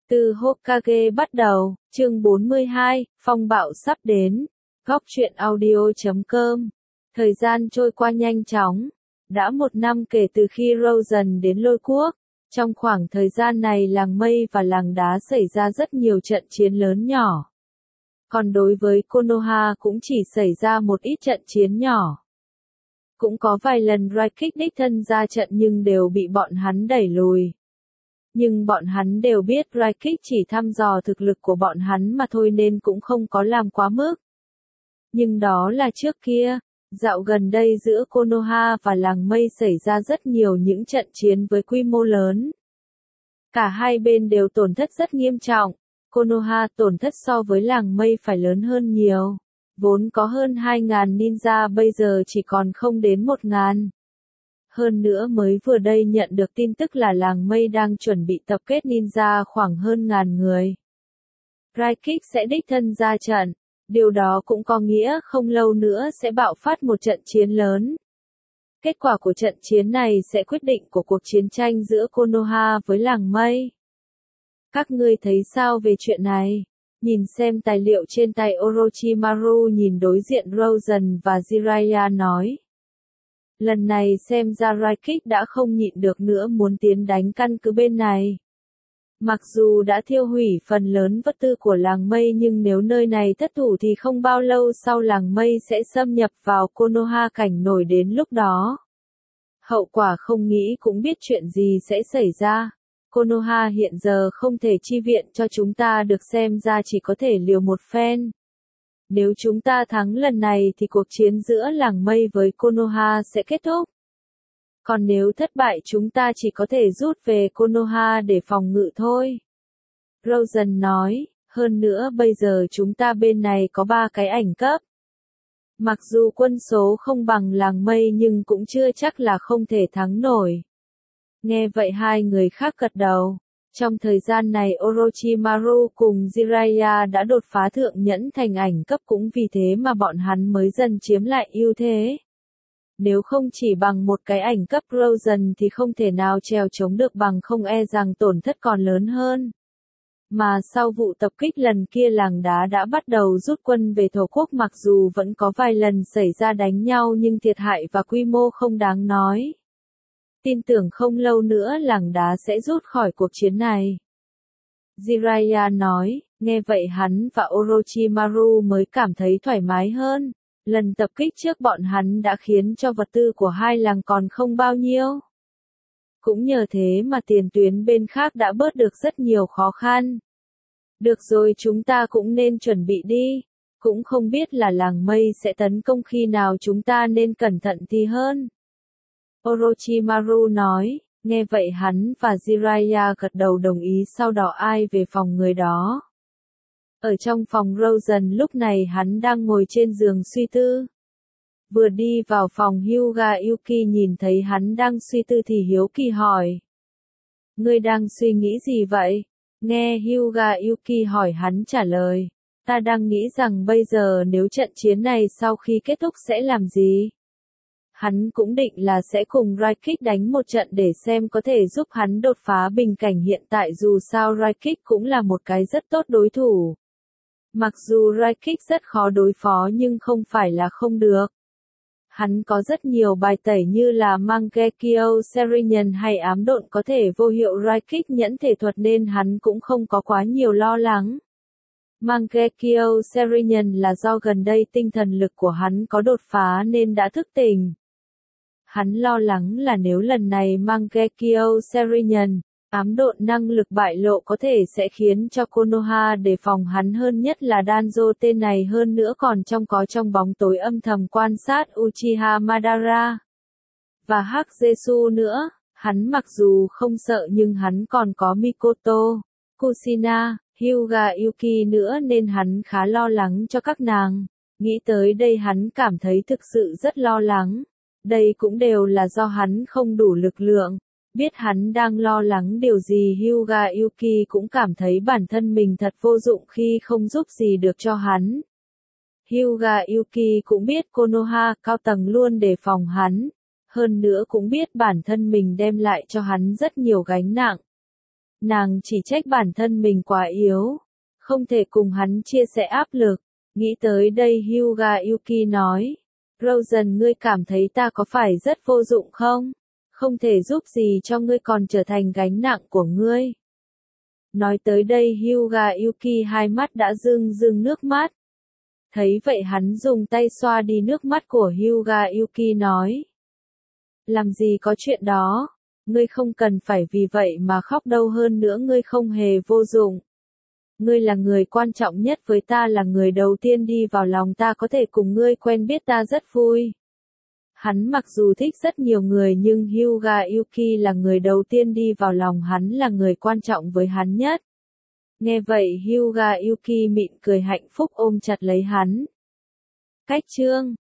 Từ Hokage bắt đầu, chương 42, phong bạo sắp đến. Góc truyện audio.com. Thời gian trôi qua nhanh chóng. Đã 1 năm kể từ khi Rosen đến Lôi Quốc. Trong khoảng thời gian này làng mây và làng đá xảy ra rất nhiều trận chiến lớn nhỏ. Còn đối với Konoha cũng chỉ xảy ra một ít trận chiến nhỏ. Cũng có vài lần Raikik đích thân ra trận nhưng đều bị bọn hắn đẩy lùi. Nhưng bọn hắn đều biết Raikik chỉ thăm dò thực lực của bọn hắn mà thôi nên cũng không có làm quá mức. Nhưng đó là trước kia, dạo gần đây giữa Konoha và làng mây xảy ra rất nhiều những trận chiến với quy mô lớn. Cả hai bên đều tổn thất rất nghiêm trọng, Konoha tổn thất so với làng mây phải lớn hơn nhiều. Vốn có hơn 2.000 ninja bây giờ chỉ còn không đến 1.000. Hơn nữa mới vừa đây nhận được tin tức là làng mây đang chuẩn bị tập kết ninja khoảng hơn 1.000 người. Raikik sẽ đích thân ra trận, điều đó cũng có nghĩa không lâu nữa sẽ bạo phát một trận chiến lớn. Kết quả của trận chiến này sẽ quyết định của cuộc chiến tranh giữa Konoha với làng mây. Các ngươi thấy sao về chuyện này? Nhìn xem tài liệu trên tay Orochimaru nhìn đối diện Rosen và Jiraiya nói. Lần này xem ra Raikik đã không nhịn được nữa muốn tiến đánh căn cứ bên này. Mặc dù đã thiêu hủy phần lớn vật tư của làng mây nhưng nếu nơi này thất thủ thì không bao lâu sau làng mây sẽ xâm nhập vào Konoha cảnh nổi đến lúc đó. Hậu quả không nghĩ cũng biết chuyện gì sẽ xảy ra. Konoha hiện giờ không thể chi viện cho chúng ta được xem ra chỉ có thể liều một phen. Nếu chúng ta thắng lần này thì cuộc chiến giữa làng mây với Konoha sẽ kết thúc. Còn nếu thất bại chúng ta chỉ có thể rút về Konoha để phòng ngự thôi. Rosen nói, hơn nữa bây giờ chúng ta bên này có 3 cái ảnh cấp. Mặc dù quân số không bằng làng mây nhưng cũng chưa chắc là không thể thắng nổi. Nghe vậy hai người khác gật đầu. Trong thời gian này Orochimaru cùng Jiraiya đã đột phá thượng nhẫn thành ảnh cấp cũng vì thế mà bọn hắn mới dần chiếm lại ưu thế. Nếu không chỉ bằng một cái ảnh cấp Rosen thì không thể nào trèo chống được bằng không e rằng tổn thất còn lớn hơn. Mà sau vụ tập kích lần kia làng đá đã bắt đầu rút quân về thổ quốc mặc dù vẫn có vài lần xảy ra đánh nhau nhưng thiệt hại và quy mô không đáng nói. Tin tưởng không lâu nữa làng đá sẽ rút khỏi cuộc chiến này. Jiraiya nói, nghe vậy hắn và Orochimaru mới cảm thấy thoải mái hơn. Lần tập kích trước bọn hắn đã khiến cho vật tư của hai làng còn không bao nhiêu. Cũng nhờ thế mà tiền tuyến bên khác đã bớt được rất nhiều khó khăn. Được rồi chúng ta cũng nên chuẩn bị đi. Cũng không biết là làng mây sẽ tấn công khi nào chúng ta nên cẩn thận thì hơn. Orochimaru nói, nghe vậy hắn và Jiraiya gật đầu đồng ý sau đó ai về phòng người đó. Ở trong phòng Rosen lúc này hắn đang ngồi trên giường suy tư. Vừa đi vào phòng Hyuga Yuki nhìn thấy hắn đang suy tư thì hiếu kỳ hỏi. Ngươi đang suy nghĩ gì vậy? Nghe Hyuga Yuki hỏi hắn trả lời. Ta đang nghĩ rằng bây giờ nếu trận chiến này sau khi kết thúc sẽ làm gì? Hắn cũng định là sẽ cùng Raikik đánh một trận để xem có thể giúp hắn đột phá bình cảnh hiện tại dù sao Raikik cũng là một cái rất tốt đối thủ. Mặc dù Raikik rất khó đối phó nhưng không phải là không được. Hắn có rất nhiều bài tẩy như là Mangekyo Serinen hay ám độn có thể vô hiệu Raikik nhẫn thể thuật nên hắn cũng không có quá nhiều lo lắng. Mangekyo Serinen là do gần đây tinh thần lực của hắn có đột phá nên đã thức tỉnh. Hắn lo lắng là nếu lần này Mangekyo Serinen, ám độn năng lực bại lộ có thể sẽ khiến cho Konoha đề phòng hắn hơn nhất là Danzo tên này hơn nữa còn trong bóng tối âm thầm quan sát Uchiha Madara. Và Hắc Jesu nữa, hắn mặc dù không sợ nhưng hắn còn có Mikoto, Kushina, Hyuga Yuki nữa nên hắn khá lo lắng cho các nàng. Nghĩ tới đây hắn cảm thấy thực sự rất lo lắng. Đây cũng đều là do hắn không đủ lực lượng. Biết hắn đang lo lắng điều gì Hyuga Yuki cũng cảm thấy bản thân mình thật vô dụng khi không giúp gì được cho hắn. Hyuga Yuki cũng biết Konoha cao tầng luôn đề phòng hắn. Hơn nữa cũng biết bản thân mình đem lại cho hắn rất nhiều gánh nặng. Nàng chỉ trách bản thân mình quá yếu, không thể cùng hắn chia sẻ áp lực. Nghĩ tới đây Hyuga Yuki nói, Rosen, ngươi cảm thấy ta có phải rất vô dụng không? Không thể giúp gì cho ngươi, còn trở thành gánh nặng của ngươi. Nói tới đây Hyuga Yuki hai mắt đã rưng rưng nước mắt. Thấy vậy hắn dùng tay xoa đi nước mắt của Hyuga Yuki nói. Làm gì có chuyện đó, ngươi không cần phải vì vậy mà khóc đâu, hơn nữa ngươi không hề vô dụng. Ngươi là người quan trọng nhất với ta, là người đầu tiên đi vào lòng ta, có thể cùng ngươi quen biết ta rất vui. Hắn mặc dù thích rất nhiều người nhưng Hyuga Yuki là người đầu tiên đi vào lòng hắn, là người quan trọng với hắn nhất. Nghe vậy Hyuga Yuki mỉm cười hạnh phúc ôm chặt lấy hắn. Cách chương